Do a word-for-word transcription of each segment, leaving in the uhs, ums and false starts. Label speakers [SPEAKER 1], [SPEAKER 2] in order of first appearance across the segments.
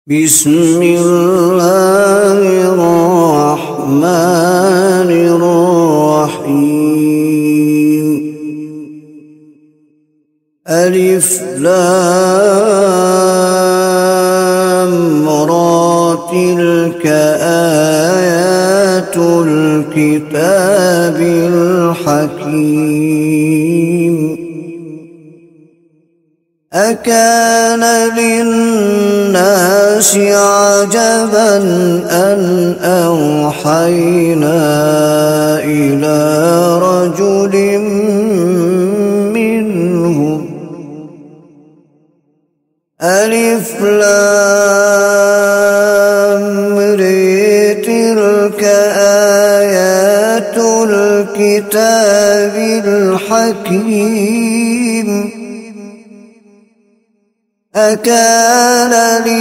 [SPEAKER 1] بسم الله الرحمن الرحيم. ألف لام را تلك آيات الكتاب الحكيم. أكان للناس عجبا أن أوحينا إلى رجل منهم ألف لام ر تلك آيات الكتاب الحكيم. أكان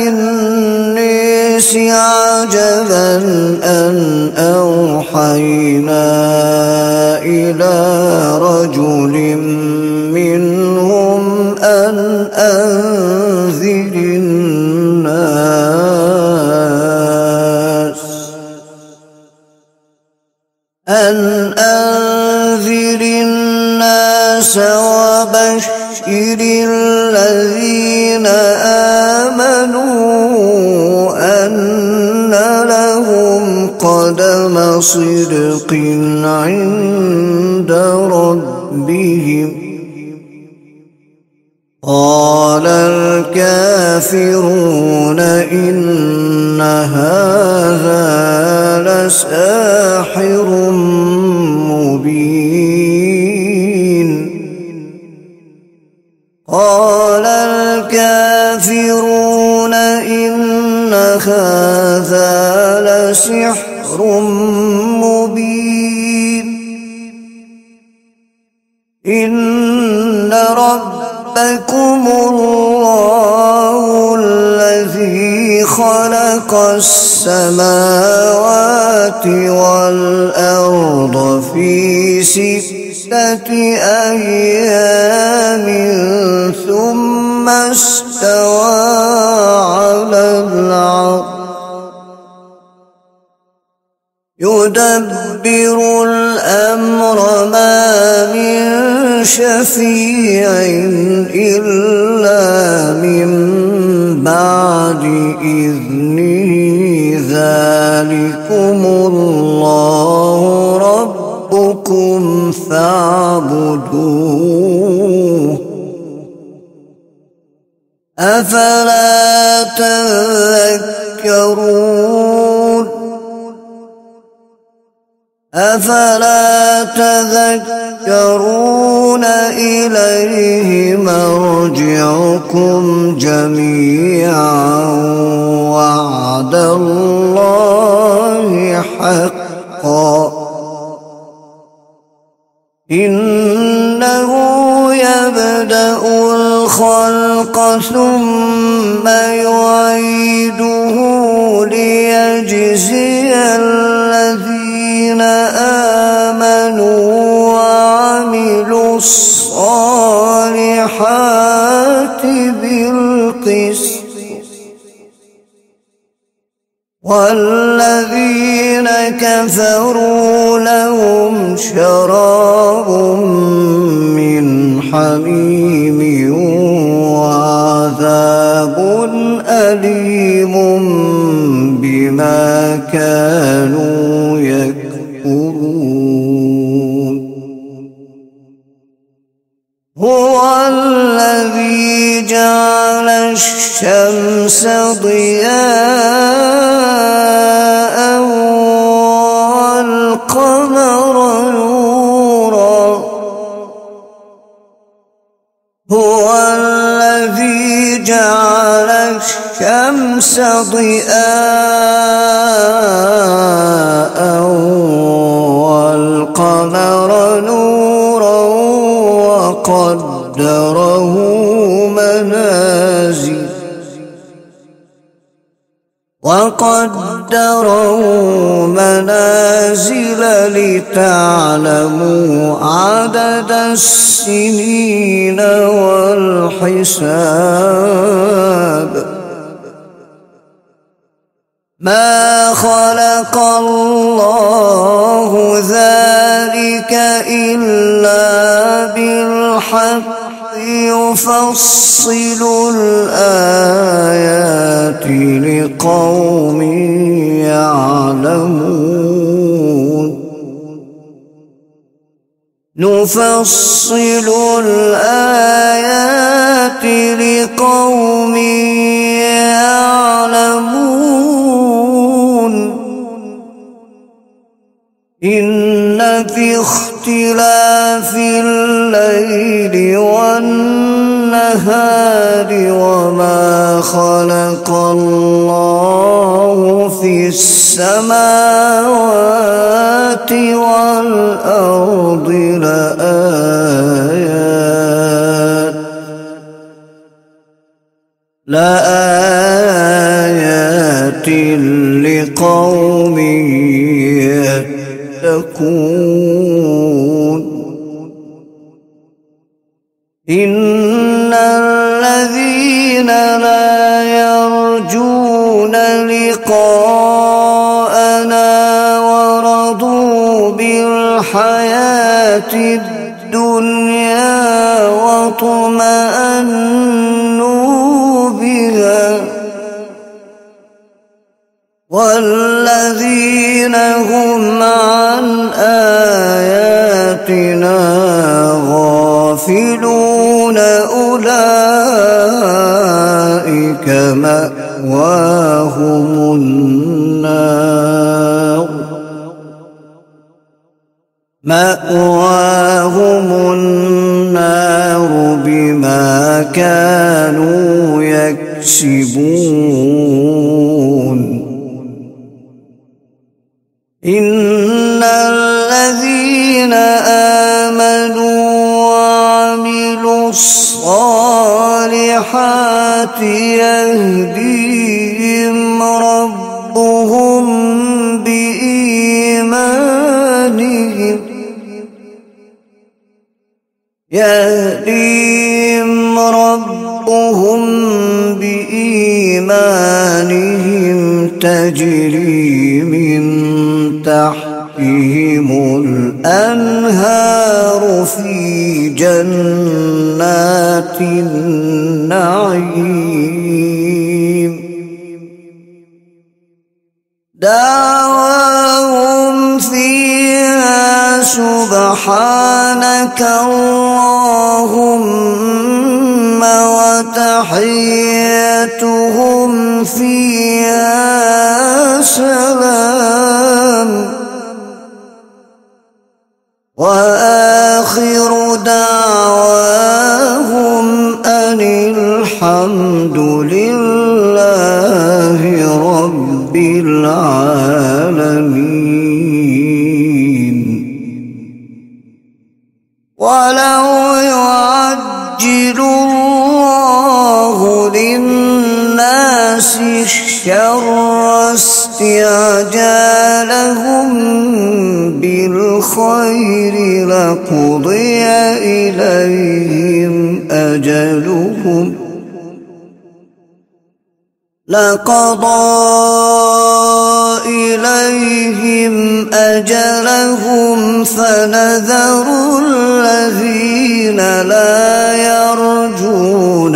[SPEAKER 1] للناس عجبا أن أوحينا إلى رجل منهم أن أنذر الناس أن أنذر الناس وبشر الذين آمنوا أن لهم قدم صدق عند ربهم. قال الكافرون إن هذا لساحر مبين. قال الكافرون إن هذا لسحر مبين. إن ربكم الله الذي خلق السماوات والأرض في ستة أيام ثم استوى على العرش يدبر الأمر ما من شفيع إلا من بعد إذنه. ذلكم الله ربكم فاعبدوه أفلا تذكرون أفلا تذكرون إليه مرجعكم جميعا وعد الله حقا. إنه يبدأ الخلق ثم يعيده ليجزي الذين آمنوا وعملوا الصالحات بالقسط والذين كفروا لهم شراب من حميم وعذاب أليم بما كانوا يكفرون. هو الذي جعل الشمس ضياء والقمر نورا. هو الذي جعل الشمس ضياء والقمر نورا وقدره منازل وقدره منازل لتعلموا عدد السنين والحساب ما خلق الله ذلك إلا بالحق يفصل الآيات لقوم يعلمون نفصل الآيات لقوم يعلمون إن في اختلاف الليل والنهار وما خلق الله في السماوات والأرض لآيات لآيات لقوم يتقون إن الذين لا يرجون لقاءنا ورضوا بالحياة الدنيا واطمأنوا بها والذين هم عن آياتنا غافلون أولئك مأواهم النار مأواهم النار بما كانوا يكسبون إن الذين آمنوا وعملوا الصالحات يهديهم ربهم بإيمانهم يهديهم ربهم بإيمانهم تجري من تحتهم الأنهار في جنات النعيم دعواهم فيها سبحانك اللهم وتحيتهم فيها سلام وآخر دعواهم أن الحمد لله رب العالمين ولو يعجل الله للناس الشر استعجالهم بالخير لقضي إليهم أجلهم لقضى إليهم أجلهم فنذر الذين لا يرجون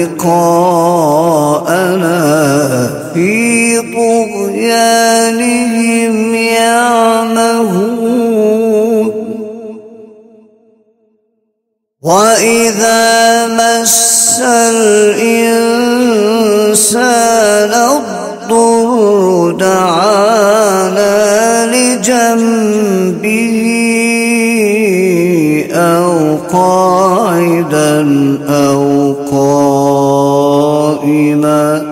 [SPEAKER 1] لقاءنا في طغيانهم يعمهون وإذا مس الإنسان الضر دعانا لجنبه أو قاعدا أو قائما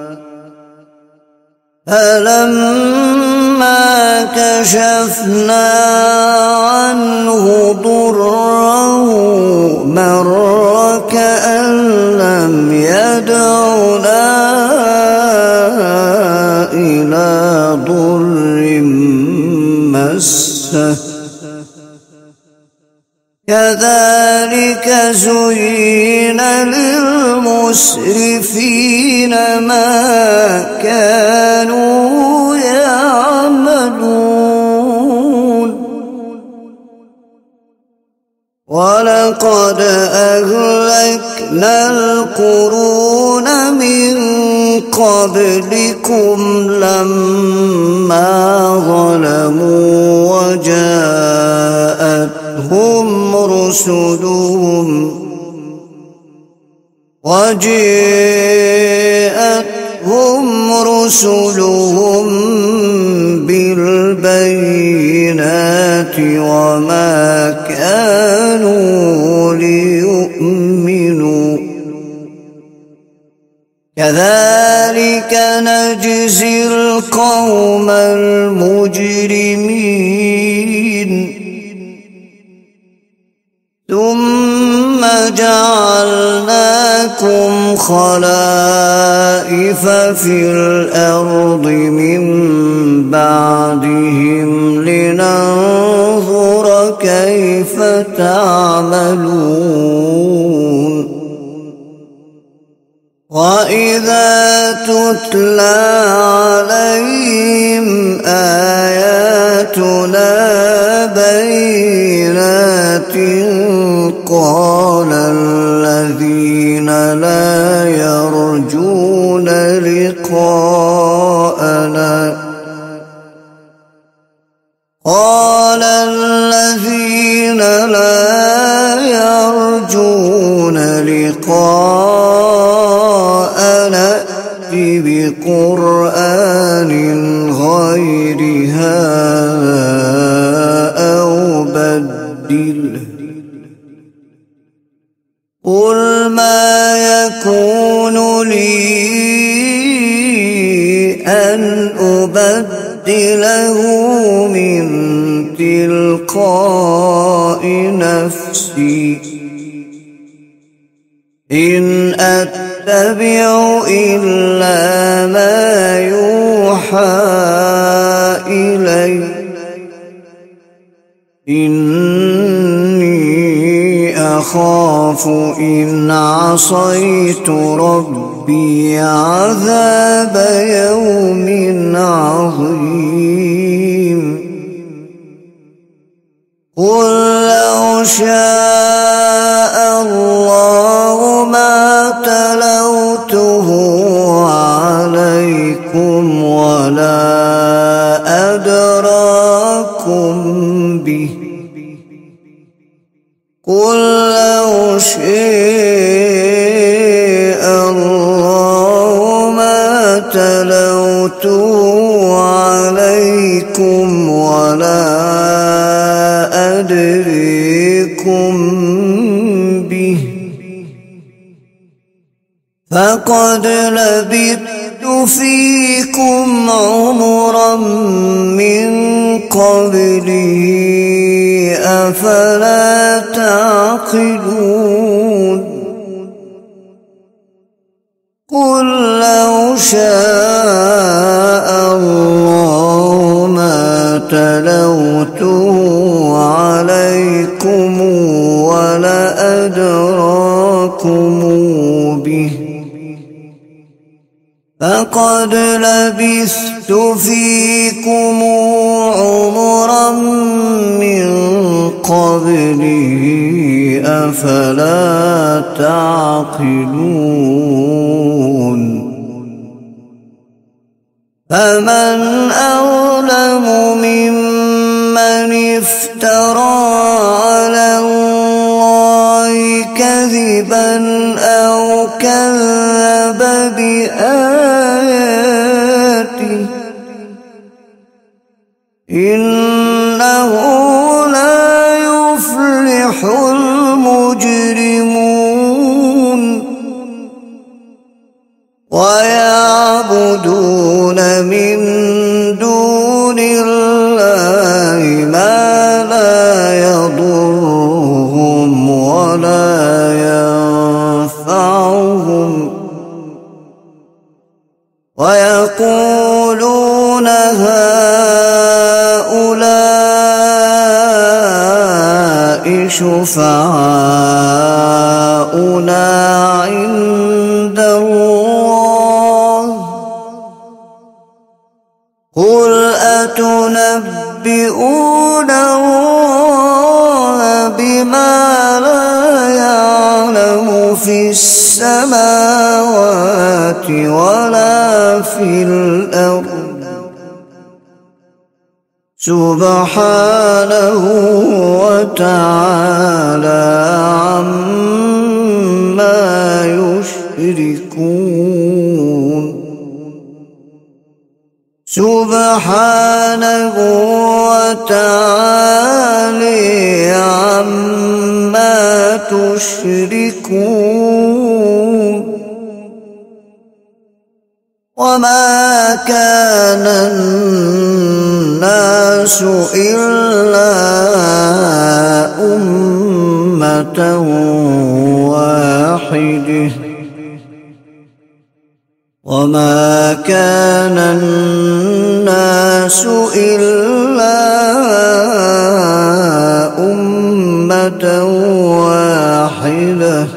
[SPEAKER 1] فلما كشفنا عنه ضره مر كأن لم يدعنا إلى ضر مسه كذلك زين للمسرفين ما كانوا ولقد أهلكنا القرون من قبلكم لما ظلموا وجاءتهم رسلهم وجاءتهم رسلهم بالبينات وما كانوا ليؤمنوا كذلك نجزي القوم المجرمين ثم جعلناكم خلائف في الأرض من بعدهم لننظر كيف تعملون وإذا تتلى عليهم آياتنا بينات قال الذين لا يرجون لقاءنا قال الذين لا يرجون لقاءنا ائت بقرآن غير هذا أو بدله قل ما يكون لي أن أبدله من تلقاء نفسي إن أتبع إلا ما يوحى إلي إني أخاف إن عصيت ربي عذاب يوم عظيم قل لو شاء الله ما تلوته عليكم ولا أدراكم به قل لو شاء الله ما تلوته عليكم ولا أدريكم به فقد لبثت فيكم عمرا من قبله أفلا تعقلون قل لو شاء الله ما تلوته عليكم ولا أدراكم به فقد لبثت فيكم عمرا من قبله أفلا تعقلون فمن أظلم ممن افترى على الله كذبا أو كذب بآياته إنه لا يفلح المجرمون ويعبدون من دون الله ما لا يضرهم ولا ينفعهم ويقولون هؤلاء شفعاؤنا عند الله قل أتنبئون الله بما لا يعلم في السماوات ولا في الأرض سبحانه وتعالى عما يشركون سبحانه وتعالى عما تشركون وما كان الناس إلا أمة واحدة وما كان الناس إلا أمة واحدة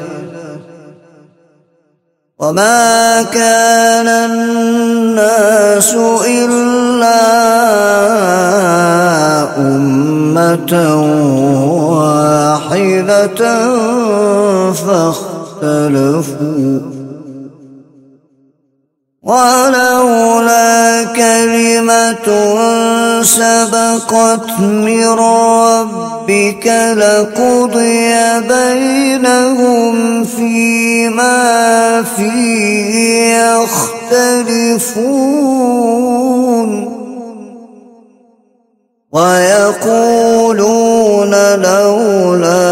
[SPEAKER 1] وما كان الناس إلا أمة واحدة فاختلفوا ولولا كلمة سبقت من ربك لقضي بينهم فيما فيه يختلفون ويقولون لولا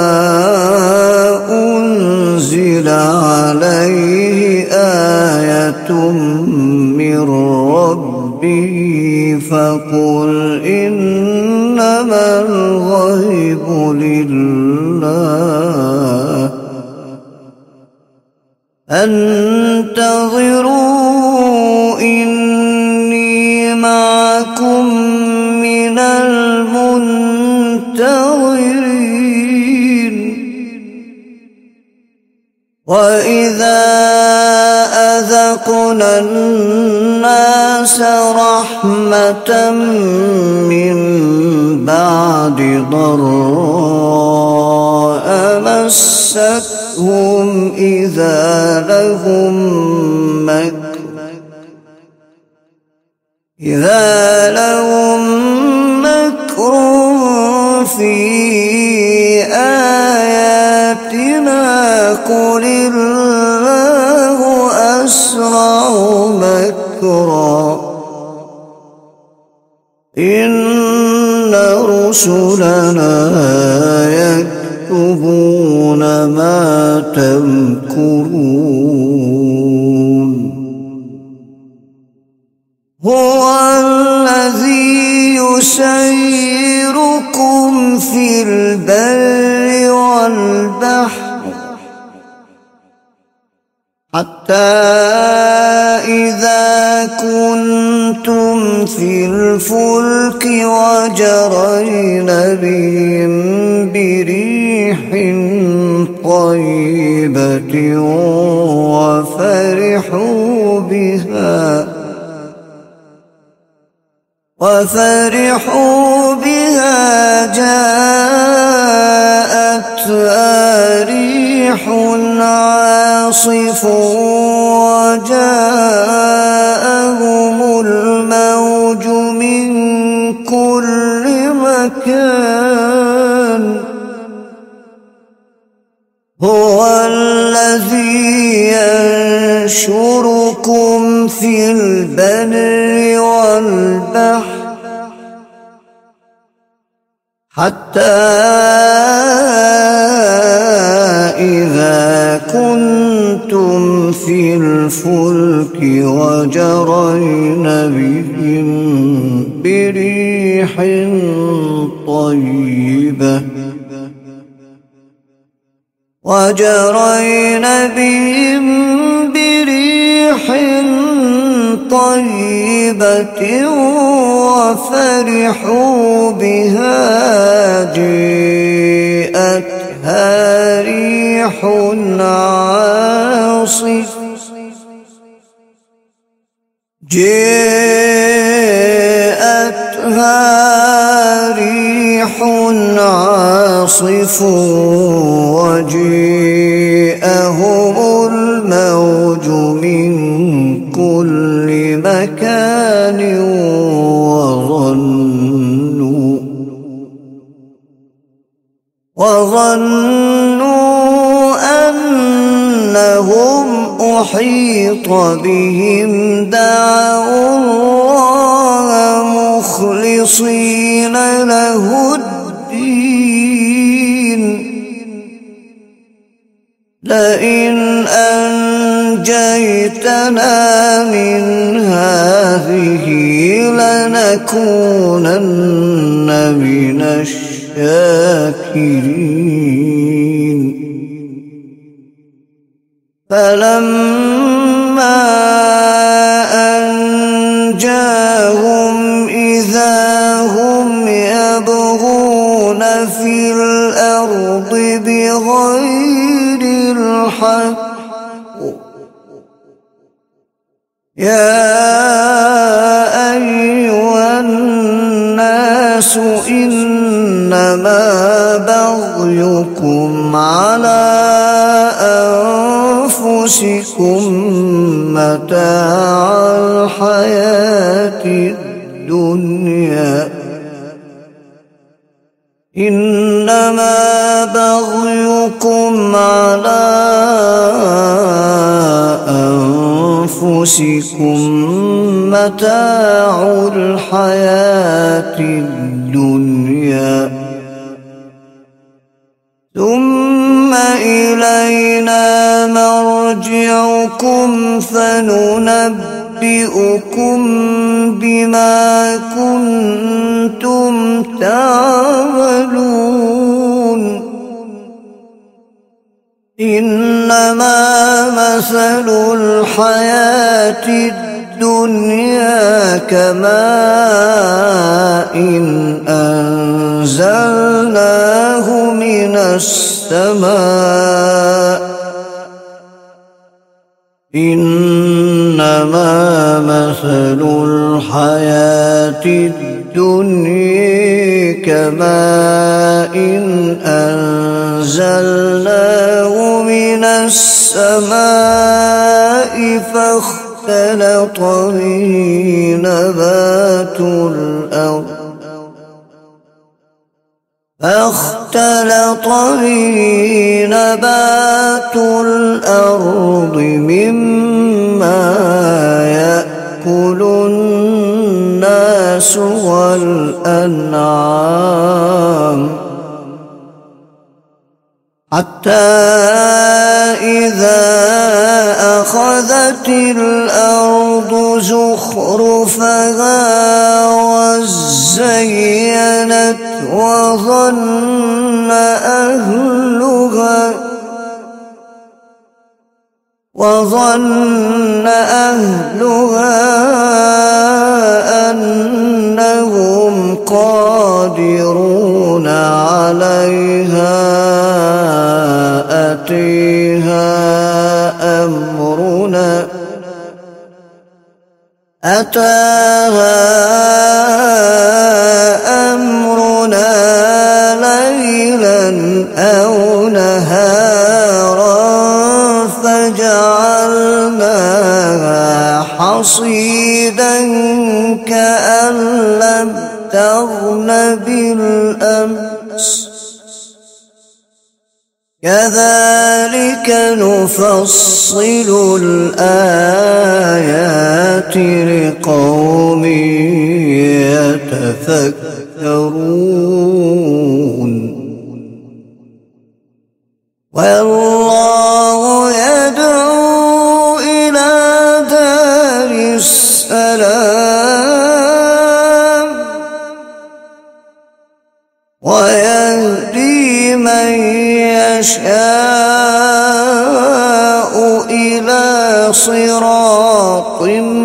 [SPEAKER 1] أنزل عليه آية من ربه فقل إنما الغيب لله انتظروا إني معكم من المنتظرين وإذا أذقنا الناس رحمة من بعد ضراء مستهم إذا لهم مكر إذا لهم مكر في آياتنا قل الله أسرع مكرا إن رسلنا يكتبون ما تمكرون هو الذي يسيركم في البر والبحر حتى إذا كنتم في الفلك وجرين بهم بريح طيبة وفرحوا بها وفرحوا بها جاءتها ريح عاصف وجاءهم الموج من كل مكان هو الذي ينشركم في البر والبحر حتى إذا كنتم في الفلك وجرين بهم بريح طيبة وجرين بهم بريح طيبة وفرحوا بها جاءتها ريح عاصف جاءتها ريح عاصف عاصف وجيءهم الموج من كل مكان وظنوا وظنوا أنهم أحيط بهم دعوا الله مخلصين له الدين لئن أنجيتنا من هذه لنكونن من الشاكرين فلما أنجاهم إذا هم يبغون في الأرض بغير الحق يا أيها الناس إنما بغيكم على أنفسكم متاع الحياة الدنيا إنما بغيكم على أنفسكم متاع الحياة الدنيا ثم إلينا مرجعكم فننبئكم بما كنتم تعملون إنما مثل الحياة الدنيا كماء أنزلناه من السماء إنما مثل الحياة الدنيا كماء أنزلناه من السماء فاختلط به نبات الأرض فاختلط به نبات الأرض مما يأكل الناس والأنعام حتى إذا أخذت الأرض زخرفها وزينت وظن أهلها وظن أهلها أنهم قادرون عليها أتيها أمرنا أتاها أمرنا ليلا أو نهارا فجعلناها حصيدا كأن لم تغن بالأمس كذلك نفصل الآيات لقوم يتفكرون والله يدعو إلى دار السلام ويهدي من يشاء إلى صراط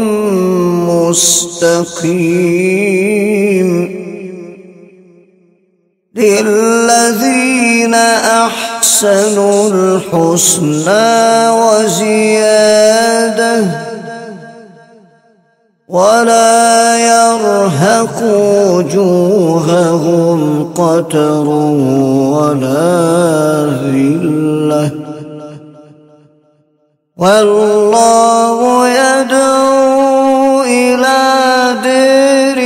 [SPEAKER 1] مستقيم للذين أحسنوا الحسنى وزيادة ولا يرهق وجوههم قتر ولا ذلة والله يدعو إلى دار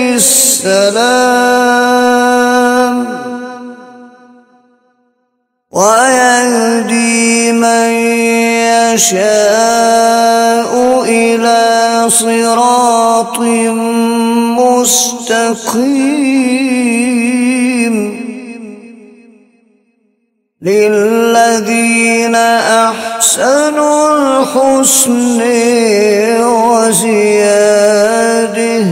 [SPEAKER 1] السلام ويهدي من يشاء إلى صراط مستقيم للذين أحسنوا الحسن وزيادة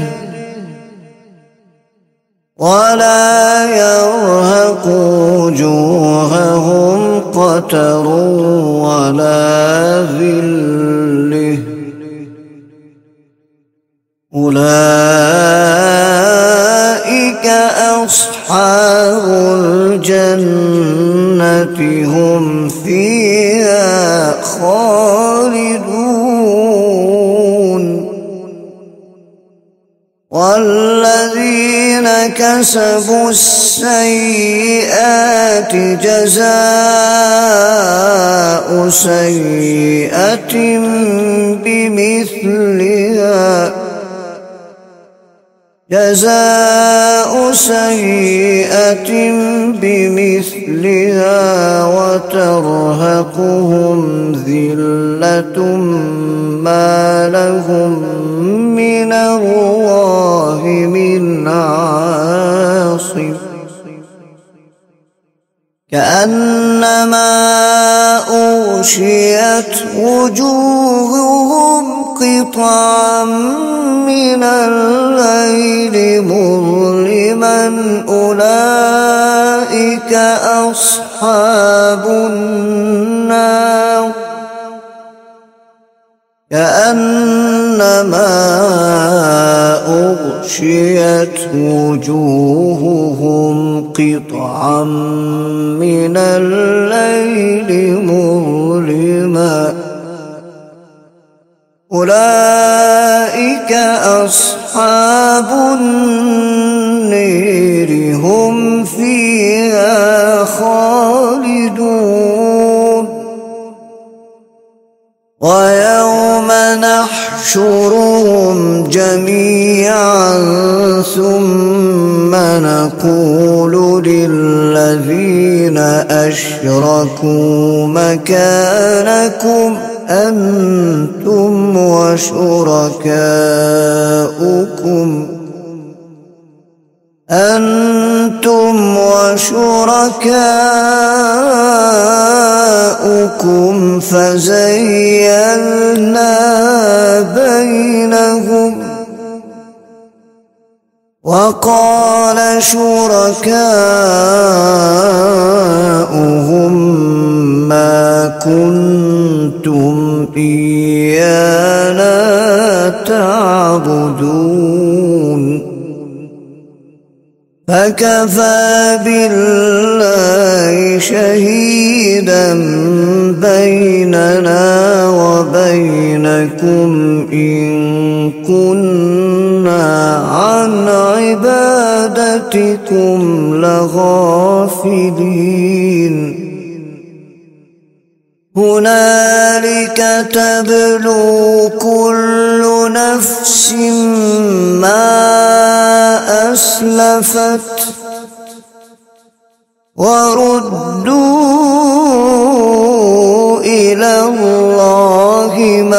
[SPEAKER 1] ولا يرهق وجوههم قتر ولا ذلة أولئك أصحاب الجنة هم فيها خالدون والذين كسبوا السيئات جزاء سيئة بمثلها جزاء سيئة بمثلها وترهقهم ذلة ما لهم من الله من عاصم كأنما أغشيت وجوههم قطعا من الليل مظلما أولئك أصحاب النار كأنما أغشيت وجوههم قطعا من الليل مظلما أولئك أصحاب النار هم فيها خالدون ويوم نحشرهم جميعا ثم نقول للذين أشركوا مكانكم أنتم وشركاؤكم أنتم وشركاؤكم فزيّلنا بينهم وقال شركاؤهم ما كنتم إيانا تعبدون فكفى بالله شهيدا بيننا وبينكم إن كنا عن عبادتكم لغافلين هنالك تبلو كل نفس ما أسلفت وردوا إلى الله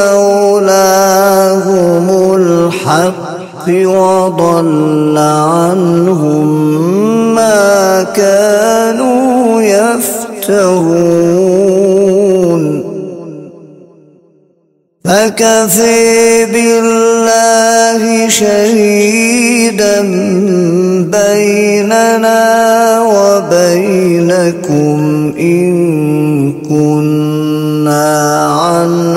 [SPEAKER 1] مولاهم الحق وضل عنهم ما كانوا يفترون فكفى بالله شهيدا بيننا وبينكم إن كنا عن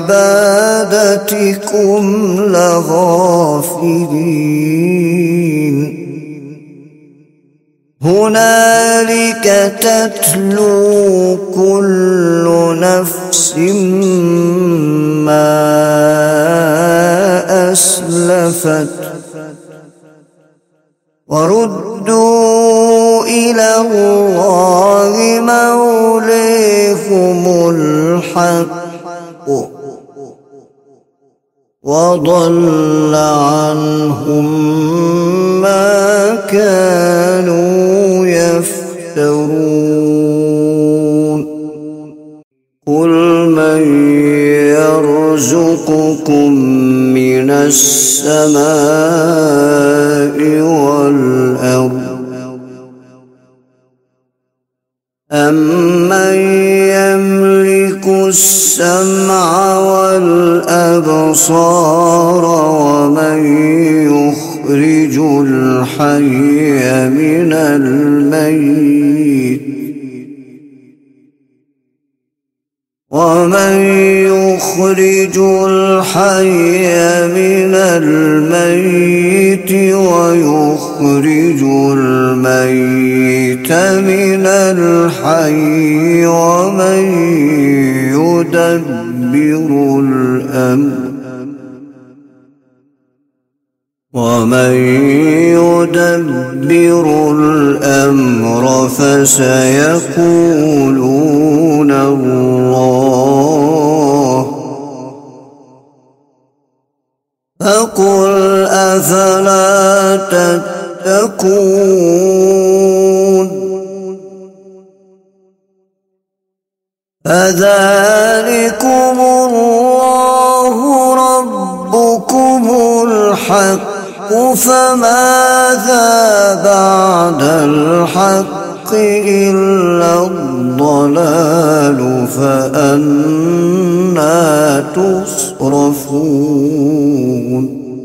[SPEAKER 1] عبادتكم لغافلين هنالك تتلو كل نفس ما أسلفت وردوا إلى الله مولاهم الحق وضل عنهم ما كانوا يفترون قل من يرزقكم من السماء والأرض أمن يملك السمع والأبصار ومن يخرج الحي من الميت ومن يخرج الحي من الميت ويخرج الميت من الحي ومن يدبر الأمر ومن يدبر الأمر فسيقولون الله فقل أفلا تتقون فذلكم الله ربكم الحق فماذا بعد الحق إلا الضلال فأنى تصرفون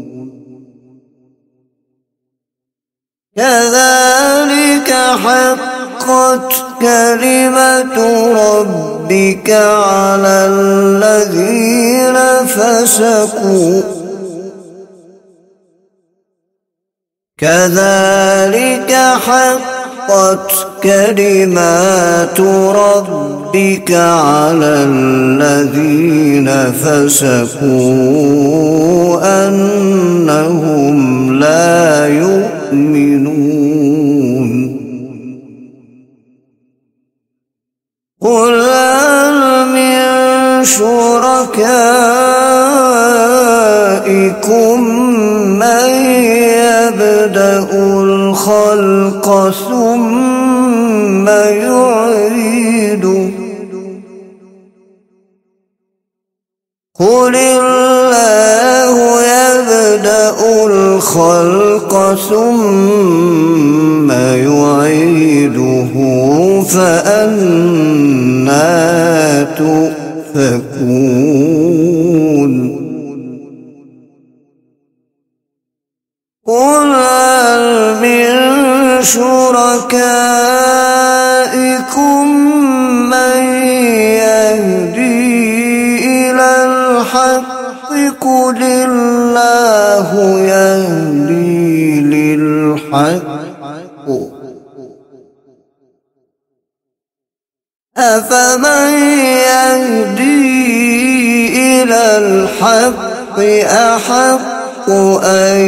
[SPEAKER 1] كذلك حقت كلمة ربك على الذين فسقوا كذلك حقت كلمات ربك على الذين فسقوا أنهم لا يؤمنون قل هل من شركائكم من يبدأ الخلق ثم يعيده قل الله يبدأ الخلق ثم يعيده فأنى تؤفكون قل هل من شركائكم من يهدي إلى الحق قل الله يهدي للحق أفمن يهدي إلى الحق أحق أن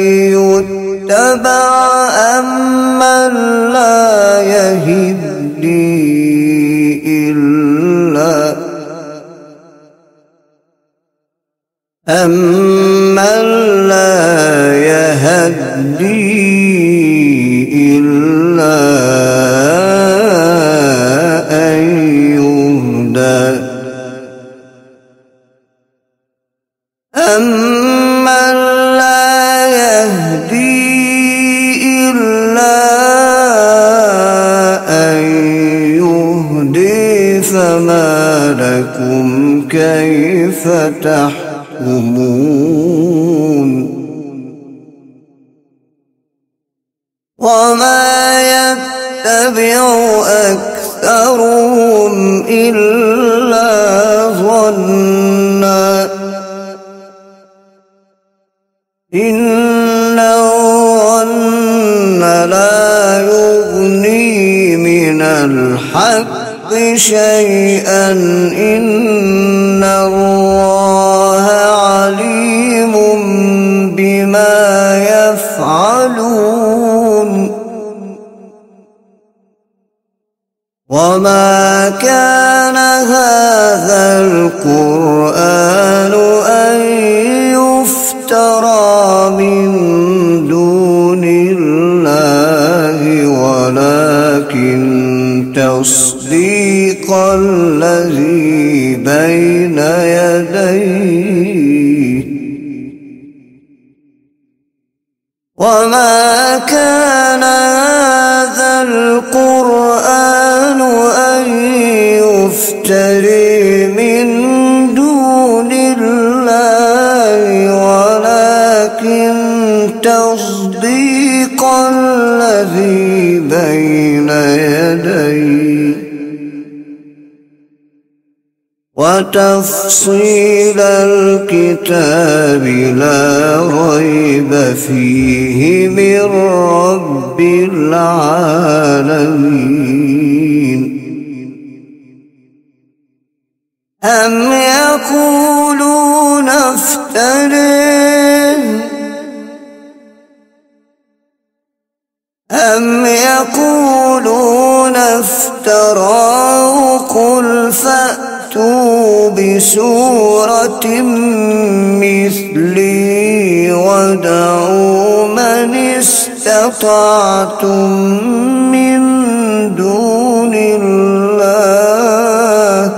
[SPEAKER 1] يتبع أمن لا يهدي إلا أمن لا يهدي إلا أن يهدى أمن لا يهدي إلا أن يهدي فما لكم كيف تحكمون وما يتبع أكثرهم إلا ظنا إن الظن لا يغني من الحق شيئا إن الله عليم بما يفعلون وما كان هذا القرآن أن يفترى من دون الله ولكن تصديق الذي بين يديه وما كان هذا القرآن أن يفتري من دون الله ولكن تصديق الذي بين يديه وتفصيل الكتاب لا ريب فيه من رب العالمين أم يقولون افتريه أم يقولون افتراه قل فأتوا بسورة مثلي ودعوا من استطعتم من دون الله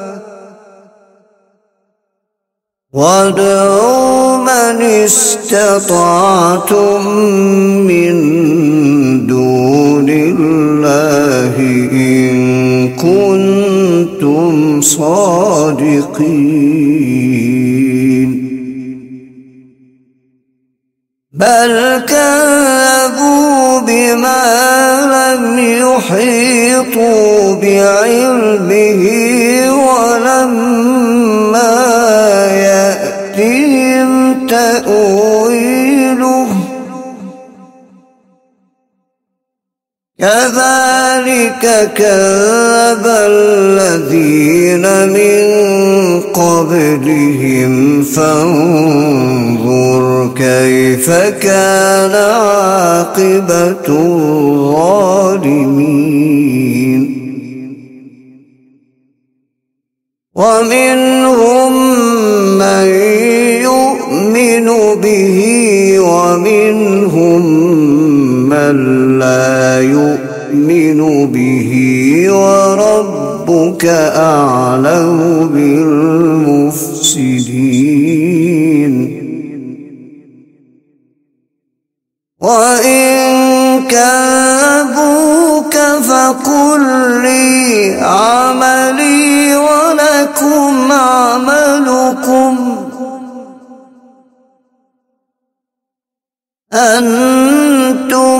[SPEAKER 1] وادعوا من استطعتم من دون الله إن كنتم صادقين بل كذبوا بما لم يحيطوا بعلمه ولما يأتهم تأويله كذلك كذب الذين من قبلهم فانظر كيف كان عاقبة الظالمين ومنهم من يؤمن به ومنهم من لا يؤمن به وربك أعلم بالمفسدين وإن كذبوك فقل لي عملي ولكم عملكم أنتم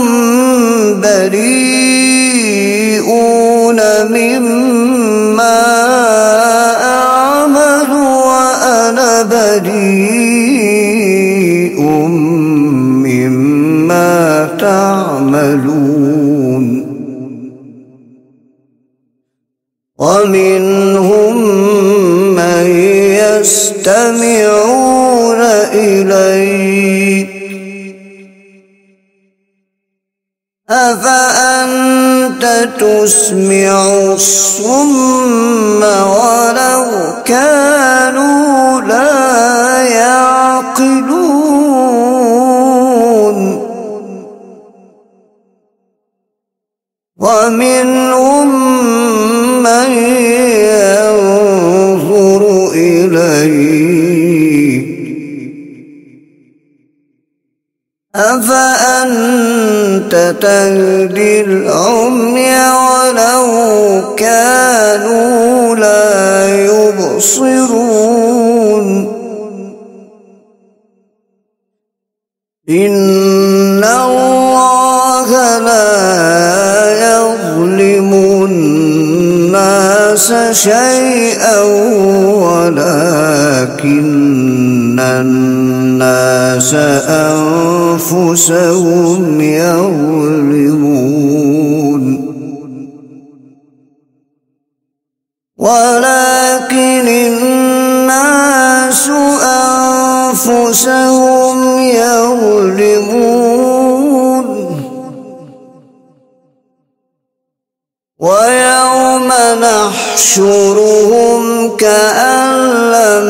[SPEAKER 1] بريئون مما أعمل وأنا بريء مما تعملون ومنهم من يستمعون إليك أفأنت تسمع الصم ولو كانوا لا يعقلون ومنهم من ينظر إليك أفأنت تهدي العمي ولو كانوا لا يبصرون إن الله لا يظلم الناس شيئا ولكن الناس أنفسهم يظلمون ولكن الناس أنفسهم يظلمون يحشرهم كأن لم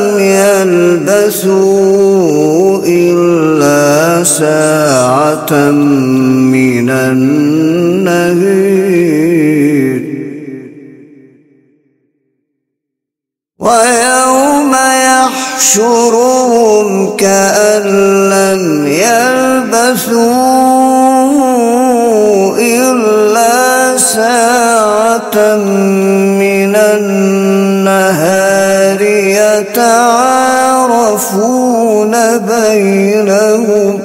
[SPEAKER 1] يلبثوا إلا ساعة من النهار ويوم يحشرهم كأن لم يلبثوا إلا ساعة من النهار يتعارفون بينهم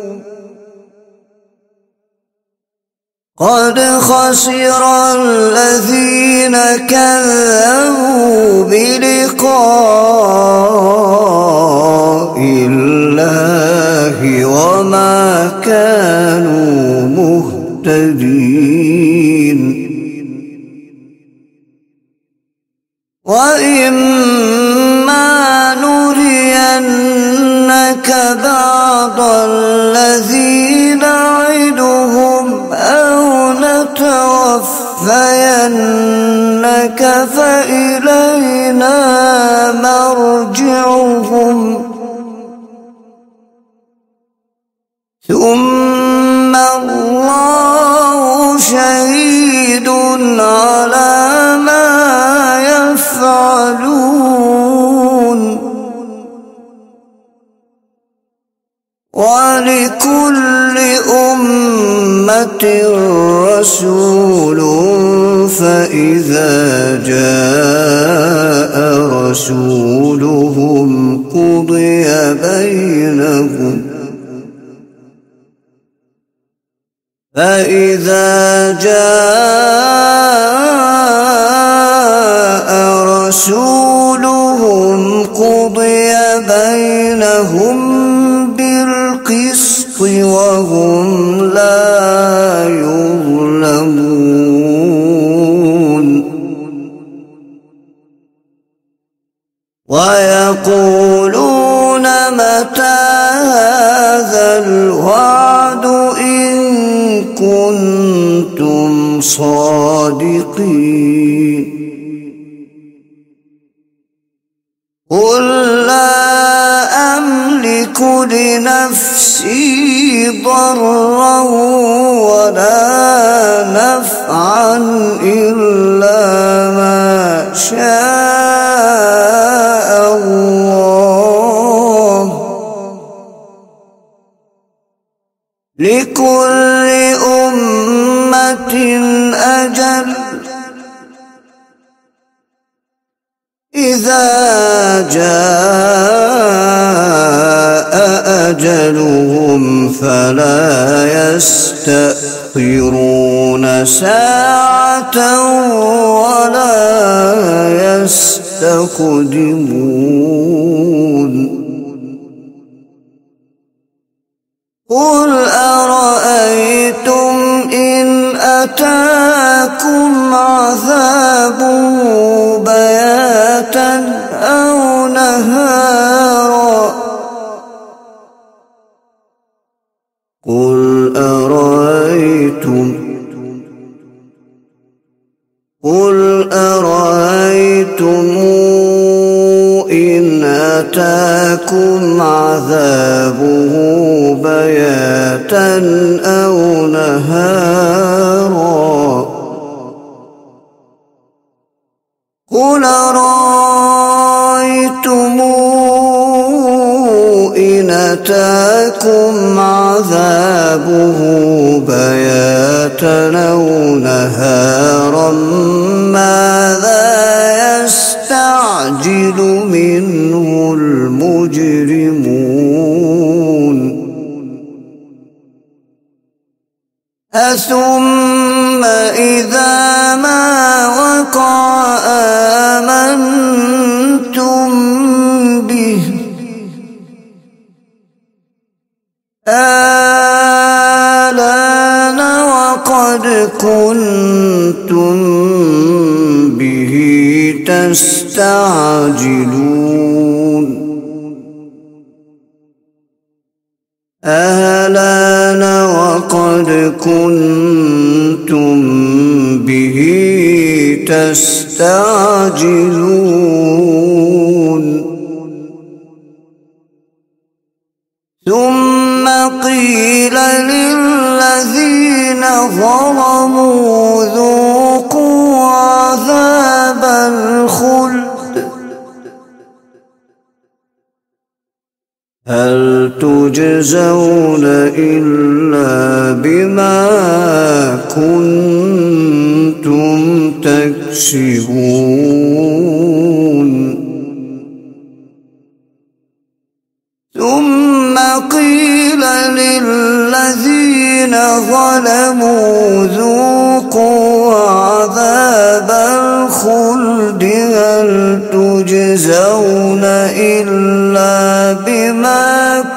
[SPEAKER 1] قد خسر الذين كذبوا بلقاء الله وما كانوا مهتدين وإما نرينك بعض الذي نعدهم أو نتوفينك فإلينا مرجعهم ثم الله شهيد على ما يفعلون ولكل أمة رسول فإذا جاء رسولهم قضي بينهم فإذا جاء رسولهم قضي بينهم بالقسط وهم لا يظلمون ويقولون متى هذا الوعد إن كنتم صادقين قل لا أملك لنفسي ضرا ولا نفعا إلا ما شاء الله لكل أمة أجل إذا جاء أجلهم فلا يستأخرون ساعة ولا يستقدمون قل أرأيتم إن أتاكم عذابه بياتا أو نهارا قل أرأيتم قل أرأيتم إن أتاكم عذابه بياتا أو نهارا قل أرأيتم إن أتاكم عذابه بياتا أو نهارا ماذا يستعجل منه المجرمون أثم إذا ما وقع آمنتم به آلان وقد كنتم به تستعجلون آلان وقد كنتم به تستعجلون ثم قيل للذين ظلموا ذوقوا عذاب الخلد هل تجزون إلا بما كنتم تكسبون ثم قيل للذين ظلموا ذوقوا عذاب الخلد هل تجزون إلا بما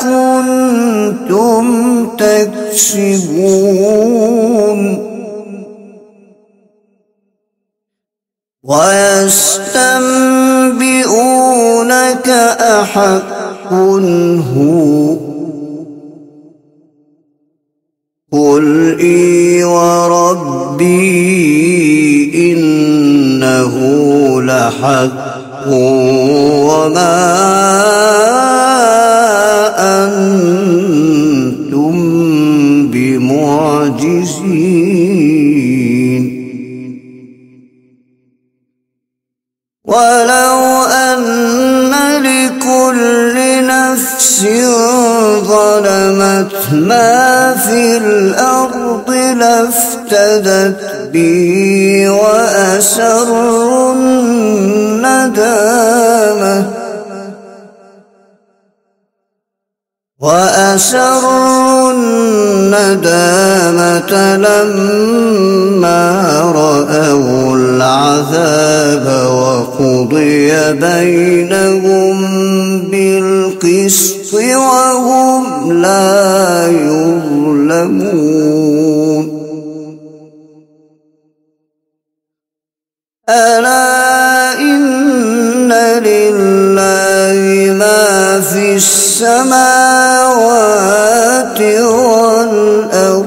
[SPEAKER 1] كنتم تكسبون ويستنبئونك أحق هو قل إي وربي إنه لحق وما أنتم بمعجزين ولو أن لكل نفس ظلمت ما في الأرض لافتدت به وأسروا الندامة وأسروا الندامة لما رأوا العذاب وقضي بينهم بالقسط وهم لا يظلمون ألا إن لله ما في السماوات والأرض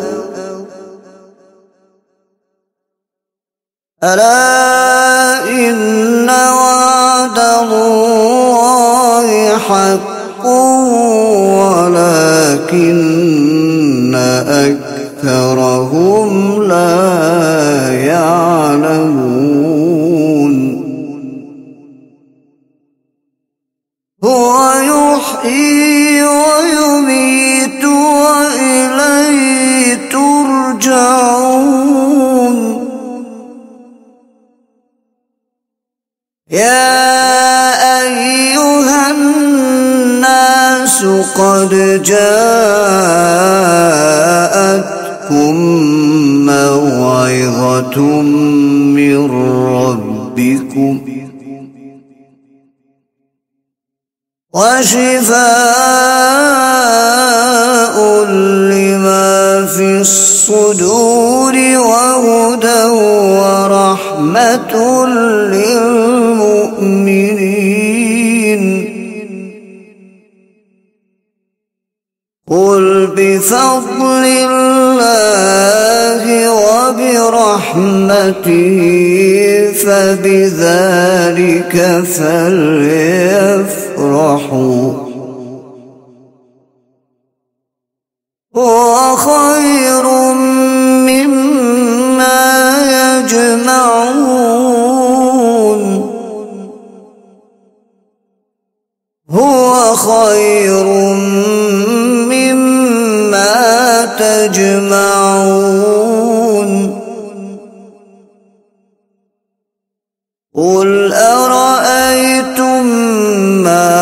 [SPEAKER 1] ألا إن وعد الله حق ولكن أكثرهم لا يعلمون هو يحيي ويميت وإليه ترجعون يا أيها الناس قد جاءتكم موعظة من ربكم وشفاء لما في الصدور وهدى ورحمة للمؤمنين قل بفضل الله وبرحمته فبذلك فليفرحوا هو خير مما يجمعون هو خير مما تجمعون قل أرأيتم ما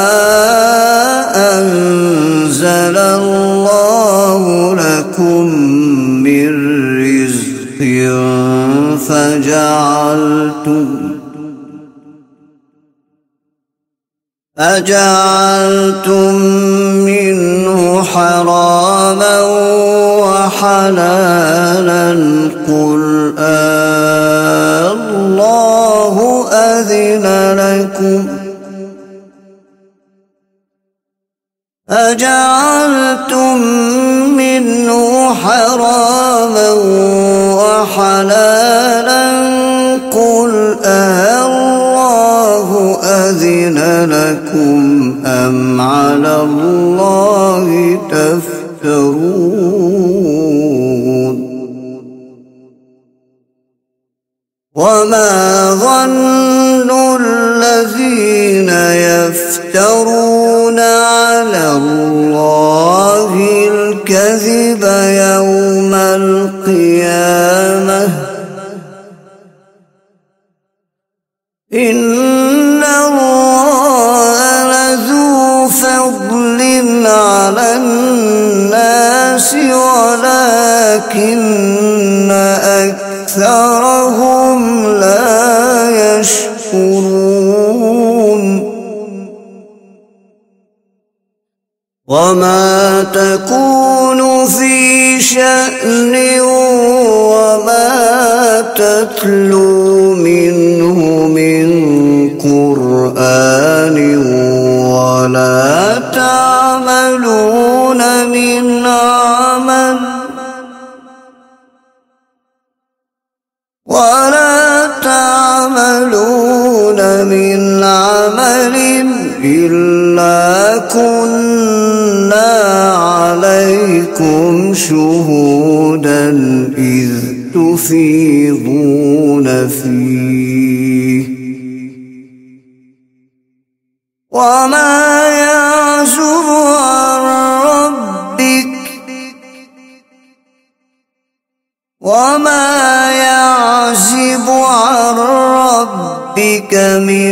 [SPEAKER 1] أنزل الله لكم من رزق فجعلتم أجعلتم منه حراما وحلالا قل الله أذن لكم أجعلتم منه حراما وحلالا قل أم على الله تفترون وما ظن الذين يفترون على الله الكذب يوم القيامة إن الله لذو فضل على الناس ولكن أكثرهم لا يشكرون وما تكون في شأن وما تتلو منه من قرآن ولا تعملون من عمل ولا تعملون من عمل إلا كنا عليكم شهودا إذ تفيضون فيه وما يعزب عن ربك وما يعزب عن ربك من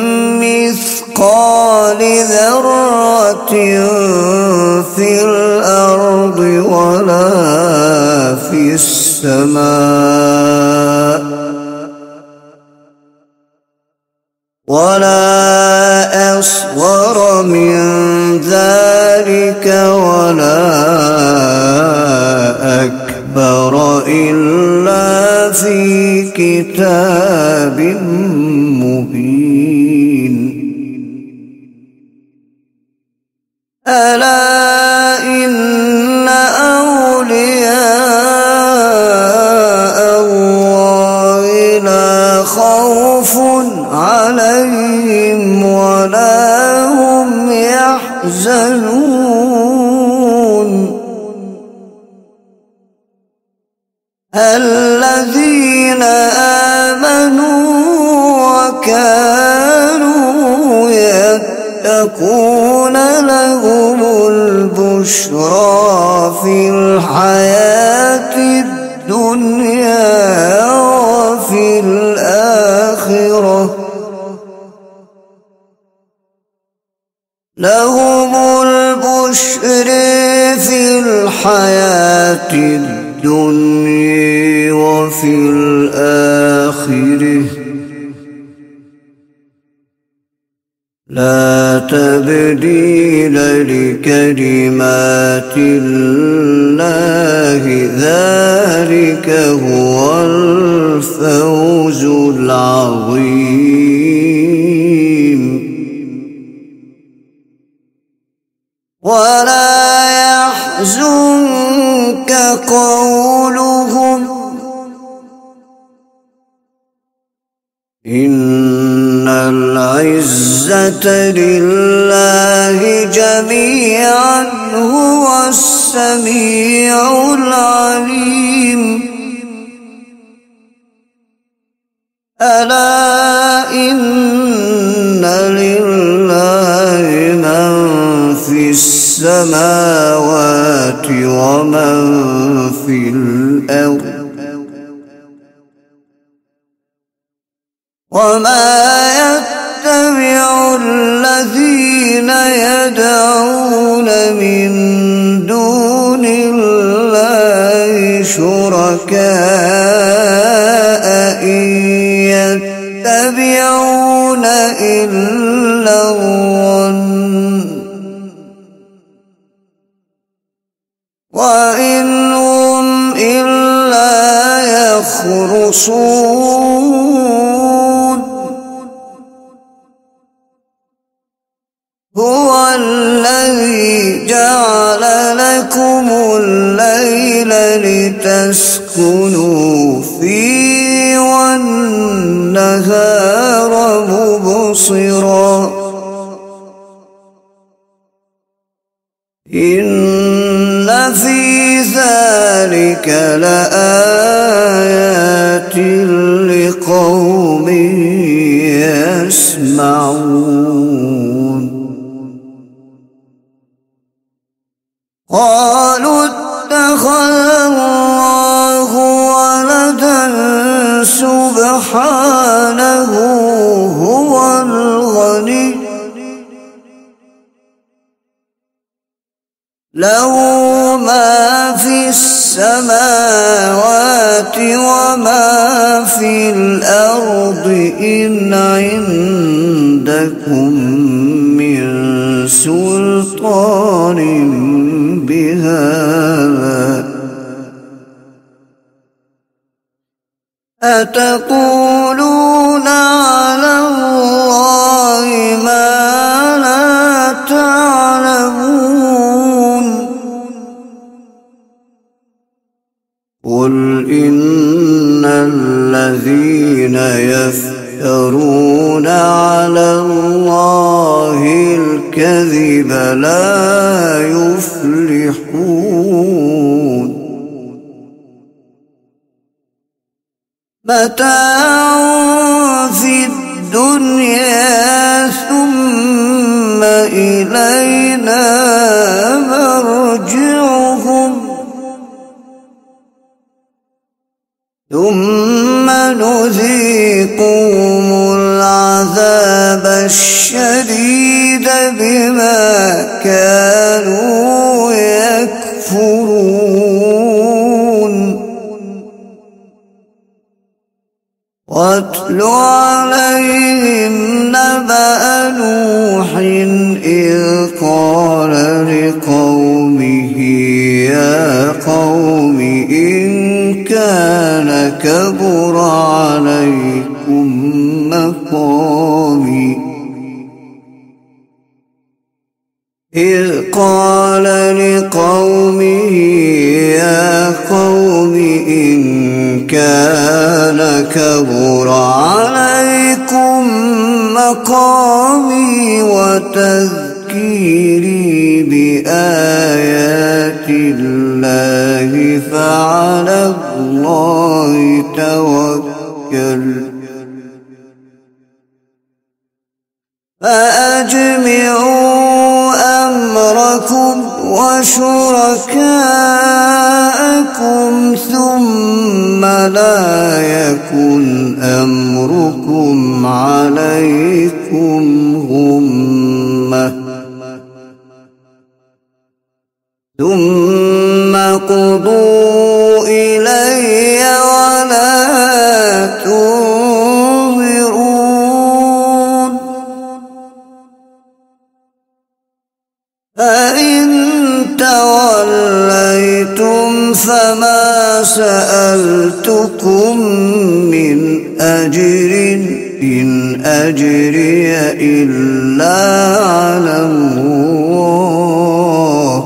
[SPEAKER 1] مثقال ذرة في الأرض ولا في السماء ولا أصغر من ذلك ولا أكبر إلا في كتاب مبين ألا إن أولياء الله لا خوف عليهم ولا هم يحزنون الذين آمنوا وكانوا يتقون لهم البشرى في الحياة الدنيا وفي الآخرة لهم البشر في الحياة الدنيا وفي الآخرة لا تبديل لكلمات الله ذلك هو الفوز العظيم ولا يحزنك قولهم إن العزة لله جميعا هو السميع العليم ألا إن لله من في السماوات ومن في الأرض وما يتبع الذين يدعون من دون الله شركاء إن يتبعون إلا الظن وإن هم إلا يخرصون هو الذي جعل لكم الليل لتسكنوا فيه والنهار مبصرا في ذلك لآيات لقوم يسمعون قالوا اتخذ الله ولدا سبحانه هو الغني له ما في السماوات وما في الأرض إن عندكم من سلطان بهذا أتقولون على الله ما لا تعلمون قل إن الذين يفترون على الله الكذب لا يفلحون متاع في الدنيا ثم إلينا مرجعهم ثم نذيقهم العذاب الشديد بما كانوا يكفرون واتل عليهم نبأ نوح إذ قال لقومه يا قوم إن كان كبر عليكم مقامي إذ قال لقومه يا قوم إن كان كبر عليكم مقامي وتذكيري بآيات الله فعلى الله توكل فأجمعوا أمركم وشركاءكم ثم لا يكن أمركم عليكم غمة ثم قضوا إلي ولا تنظرون فإن توليتم فما سألتكم من أجر إن أجري إلا على الله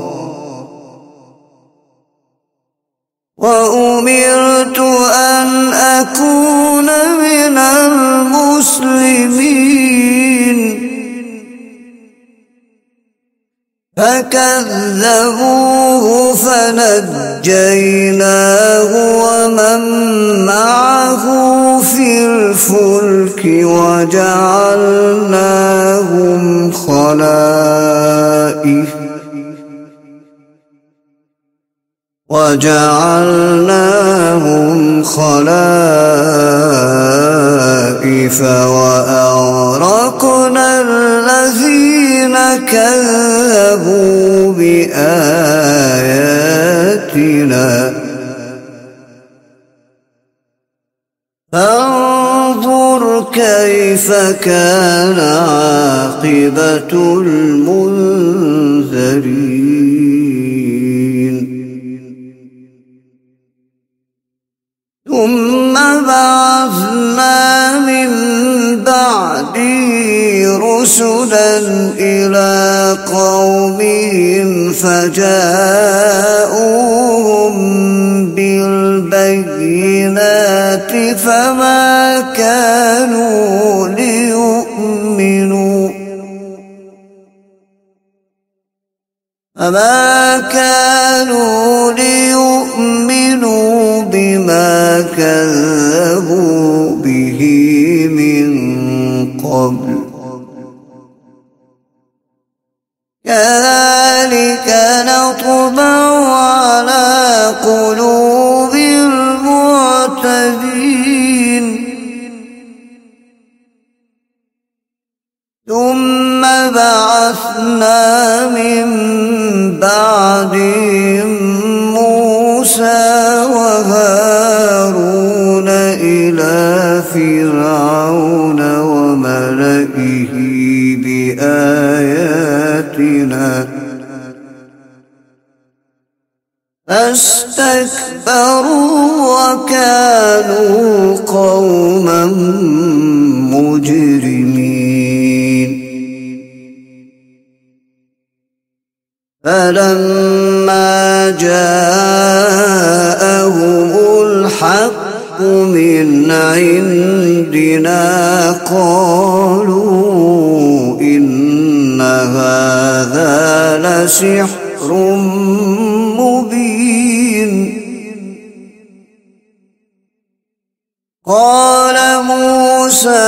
[SPEAKER 1] وأمرت أن أكون من المسلمين فكذبوه فنجيناه ومن معه في الفلك وجعلناهم خلائف وجعلناهم خلائف وأغرقنا الذين كذبوا بآياتنا فانظر كيف كان عاقبة المنذرين ثم بعثنا من بعده رسلا إلى قومهم فجاءوهم بالبينات فما كانوا ليؤمنوا فما كانوا كذبوا به من قبل كذلك نطبع على قلوب المعتدين ثم بعثنا من بعدهم موسى وهارون إلى فرعون وملئه بآياتنا فاستكبروا وكانوا قوما مجرمين فلما جاءهم الحق من عندنا قالوا إن هذا لسحر مبين قال موسى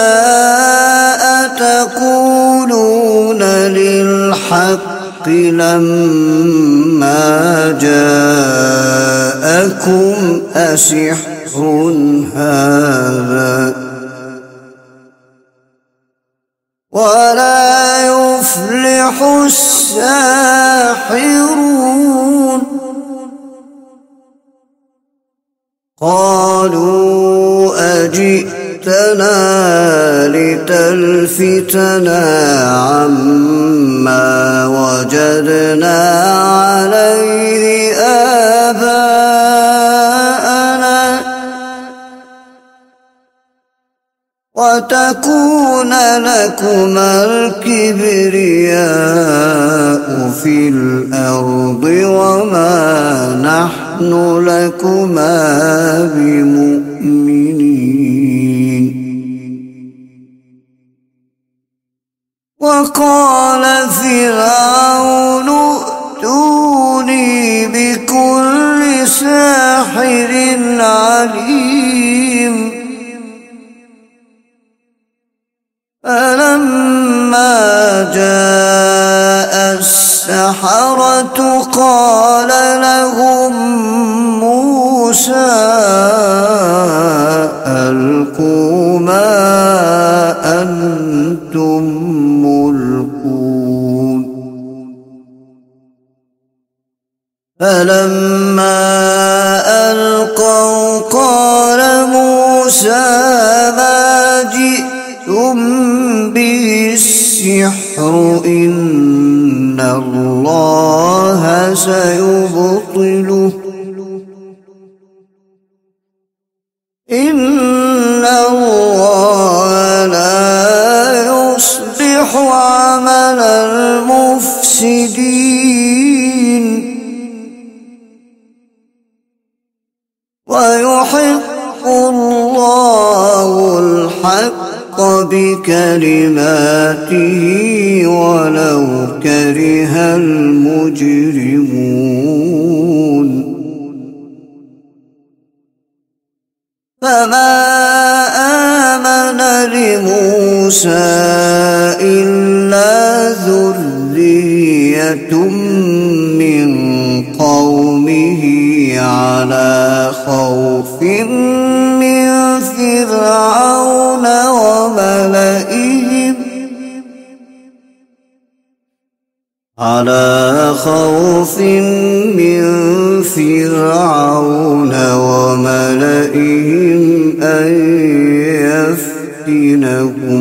[SPEAKER 1] أتقولون للحق لما جاءكم أسحر هذا ولا يفلح الساحرون قالوا أجئتنا لتلفتنا عما وجدنا عليه آباءنا وتكون لكما الكبرياء في الأرض وما نحن لكما بمؤمنين وقال فرعون ائتوني بكل ساحر عليم فلما جاء السحرة قال لهم موسى ألقوا ما أنتم ملقون فلما ألقوا قال موسى ما جئتم به السحر إن الله سيبطله إن الله لا يصلح عمل المفسدين ويحق الله الحق بكلماته ولو كره المجرمون فما آمن لموسى إلا ذرية من قومه على خوف من فرعون وملئهم على خوف من فرعون وملئهم أن يفتنهم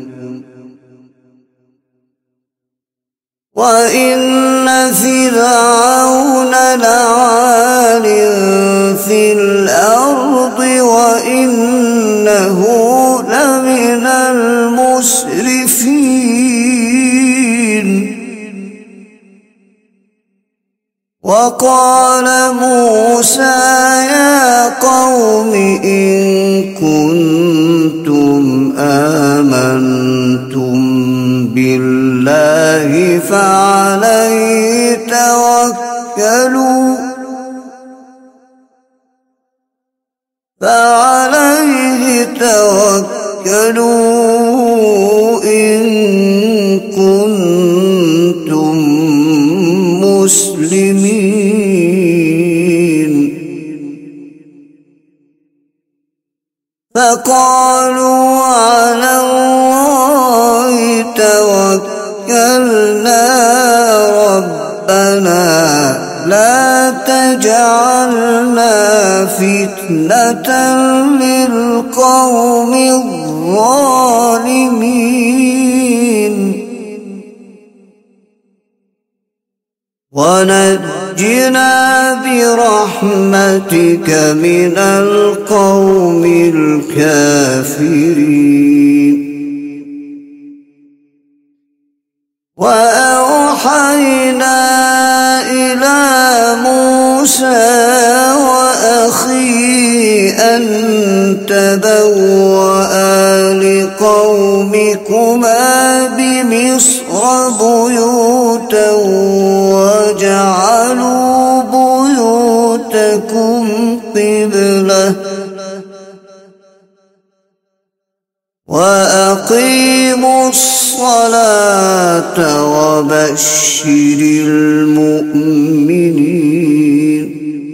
[SPEAKER 1] وإن فرعون لعال في الأرض وإنه لمن المسرفين وقال موسى يا قوم إن كنتم آمنتم بالله فعليه توكلوا فعليه توكلوا إن كنتم مسلمين. فقالوا على الله توكلنا ربنا لا تجعلنا فتنة للقوم الظالمين ونجنا برحمتك من القوم الكافرين. وأوحينا إلى موسى وأخيه أن تبوأ لقومكما بمصر بيوتا وجعلوا بيوتكم قبلة وأقيموا الصلاة وبشر المؤمنين.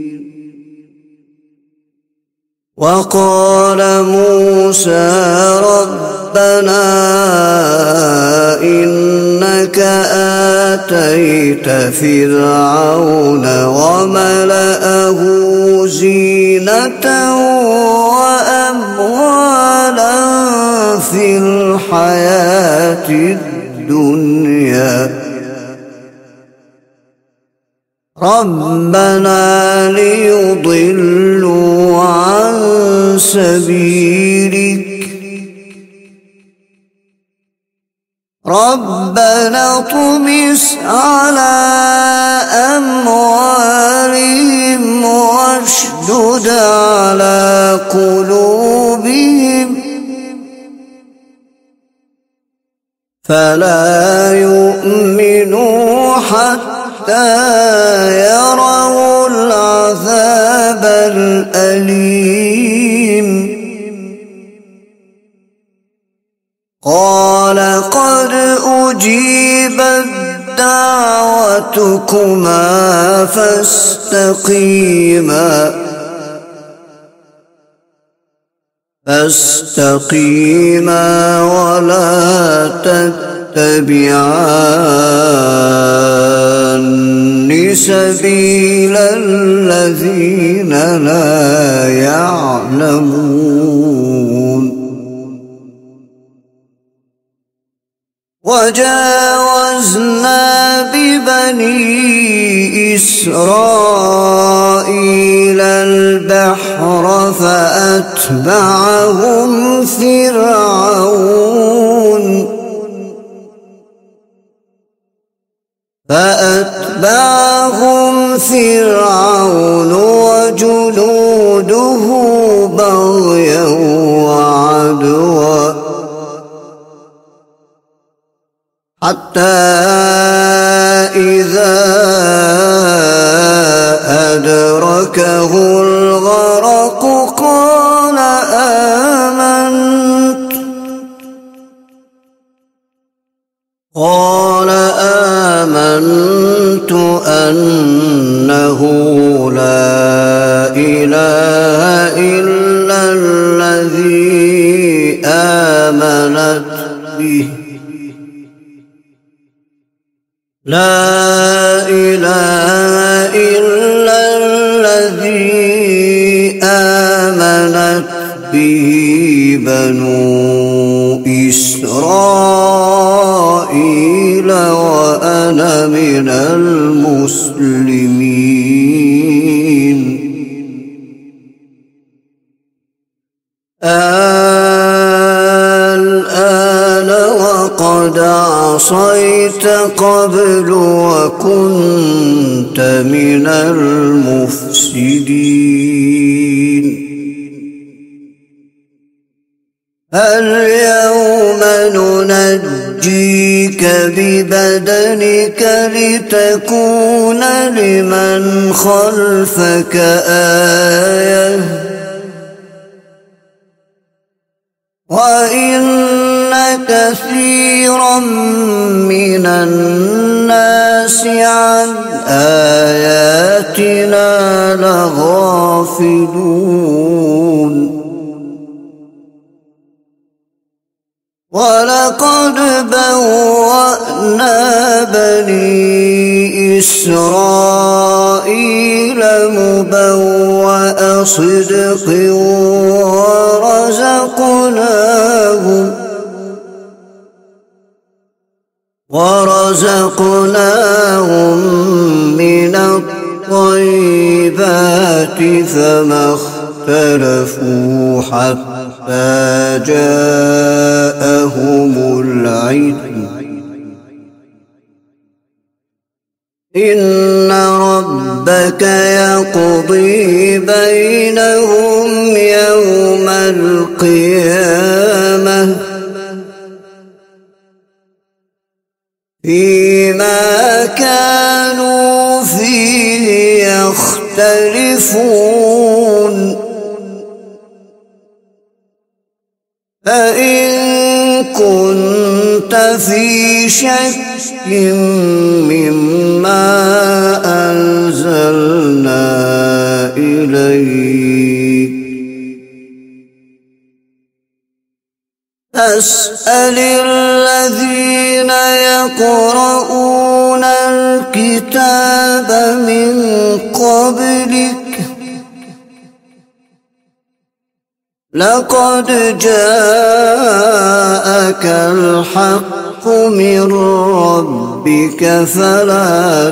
[SPEAKER 1] وقال موسى ربنا إنك آتيت فرعون وملأه زينة وأموالا في الحياة الدنيا ربنا ليضلوا عن سبيلك ربنا اطمس على أموالهم واشدد على قلوبهم فلا يؤمنوا حتى يروا العذاب الأليم. قال قد أجيبت دعوتكما فاستقيما فاستقيما ولا تتبعان سبيل الذين لا يعلمون. وجاوزنا ببني إسرائيل البحر فأتبعهم فرعون فأتبعهم فرعون وجنوده بغيا وعدوا حتى إذا أدركه الغرق قال آمنت قال آمنت أنه لا إله إلا الذي آمنت به لا إله إلا الذي آمنت به بنو إسرائيل وأنا من المسلمين. الآن وقد عصيت قبل وكنت من المفسدين. اليوم ننجيك ببدنك لتكون لمن خلفك آية وإن كثيرا من الناس عن آياتنا لغافلون ولقد بوأنا بني إسرائيل مبوأ صدق ورزقناهم ورزقناهم من الطيبات فما اختلفوا حتى جاءهم العلم إن ربك يقضي بينهم يوم القيامة فيما كانوا فيه يختلفون فإن كنت في شك مما أنزلنا إليك فاسأل الذين يقرؤون الكتاب من قبلك لقد جاءك الحق من ربك فلا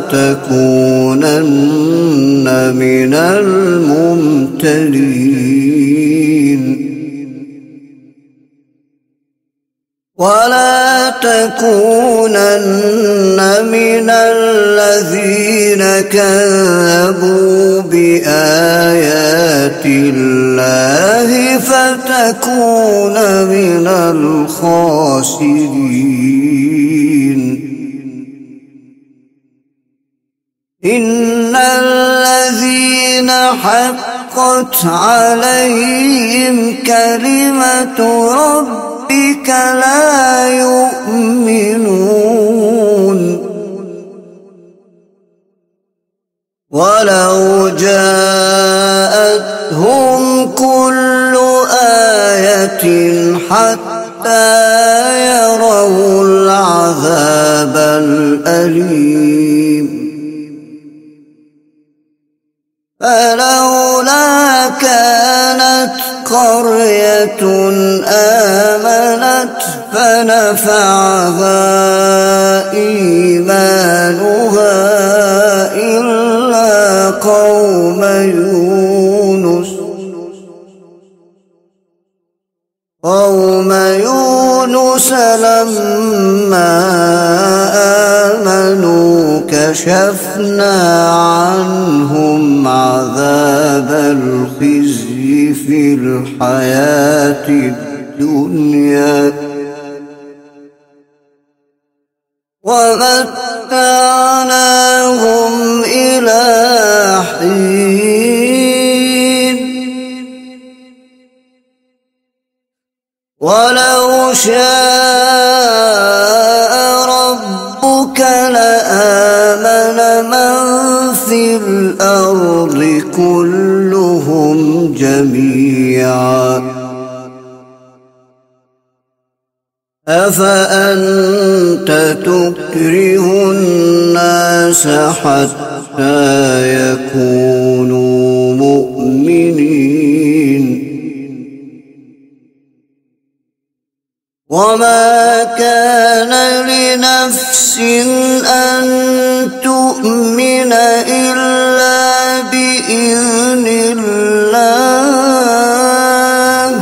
[SPEAKER 1] تكونن من الممترين ولا تكونن من الذين كذبوا بآيات الله فتكون من الخاسرين إن الذين حقت عليهم كلمة ربهم ربك لا يؤمنون ولو جاءتهم كل آية حتى يروا العذاب الأليم فلولا كانت قرية آمنت فنفعها إيمانها إلا قوم يونس قوم يونس لما آمنوا كشفنا عنهم عذاب الخزي في الحياة الدنيا ومتعناهم إلى حين ولو شاء ربك لآمن من في الأرض كلهم جميعا أفأنت تكره الناس حتى يكونوا مؤمنين وما كان لنفس أن تؤمن إلا بإذن الله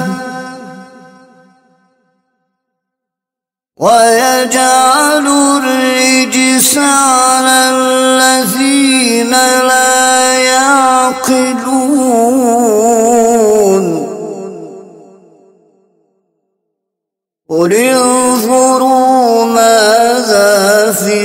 [SPEAKER 1] ويجعل الرجس على الذين لا يعقلون قل انظروا ماذا في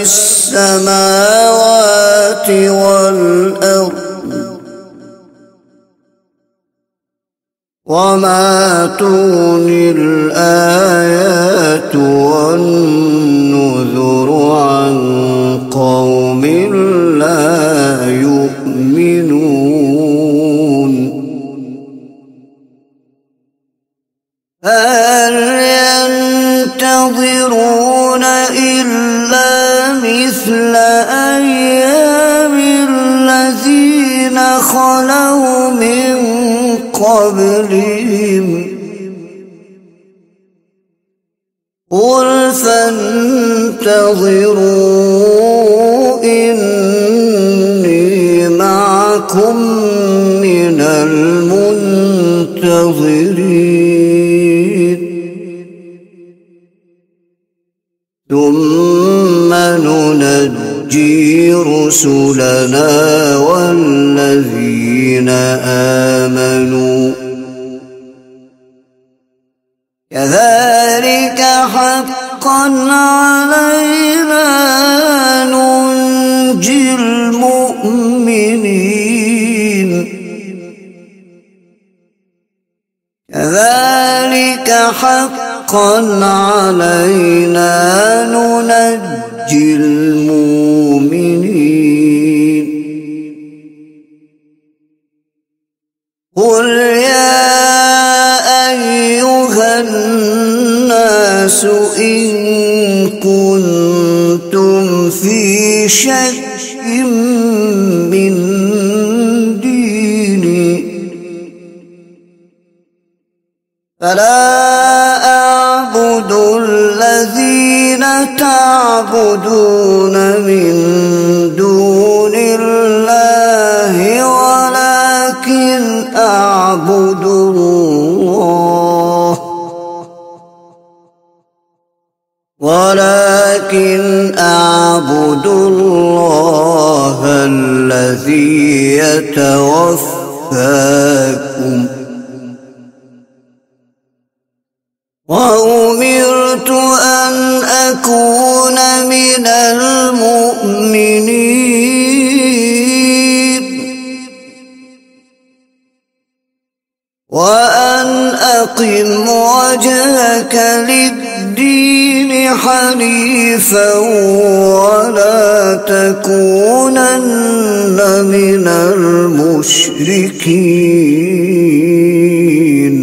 [SPEAKER 1] السماوات والأرض وما تغني الآيات والنذر عن قوم لا يؤمنون هل ينتظرون إلا مثل أيام الذين خلوا من قبلهم قل فانتظروا إني معكم من المنتظرين ثم ننجي رسلنا والذين آمنوا كذلك حقا علينا ننجي المؤمنين كذلك حقا علينا ننجي المؤمنين قل يا أيها الناس إن كنتم في شك من ديني فلا أعبد الذين تعبدون من دون الله ولكن أعبد الله ولكن أعبد الله الذي يتوفاكم وأمرت أن أكون من المؤمنين وأن أقم وجهك للدين حنيفا ولا تكونن من المشركين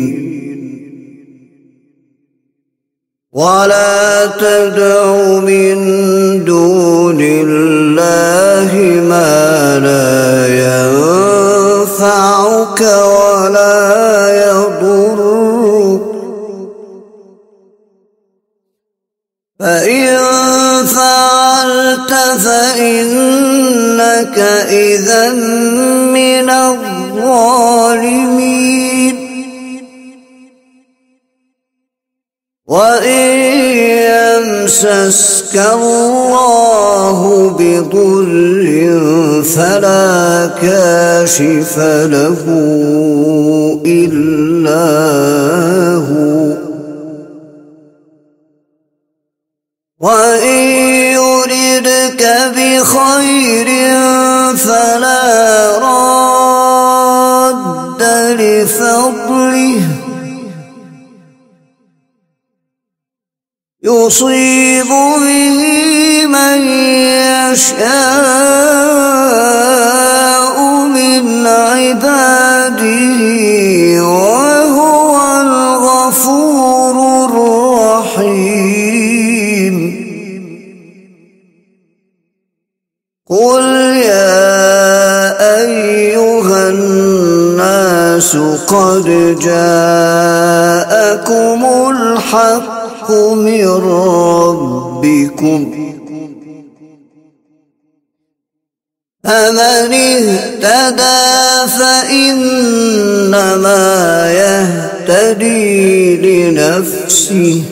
[SPEAKER 1] ولا تدع من دون الله ما لا ينفعك ولا يضرك فإن فعلت فإنك إذا من الظالمين وإن يمسسك الله بضر فلا كاشف له إلا هو وإن يردك بخير فلا راد لفضله يصيب به من يشاء من عباده وهو الغفور الرحيم قل يا أيها الناس قد جاءكم الحق من ربكم فمن اهتدى فإنما يهتدي لنفسه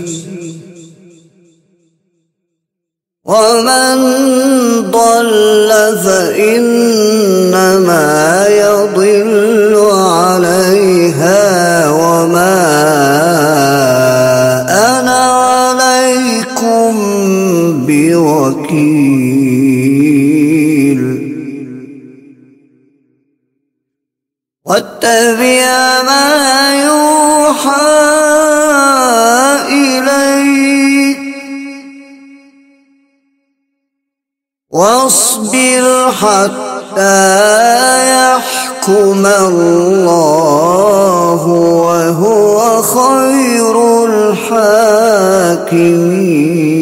[SPEAKER 1] ومن ضل فإنما يضل عليها وما أنا عليكم بوكيل واتبع ما يوحى واصبر حتى يحكم الله وهو خير الحاكمين.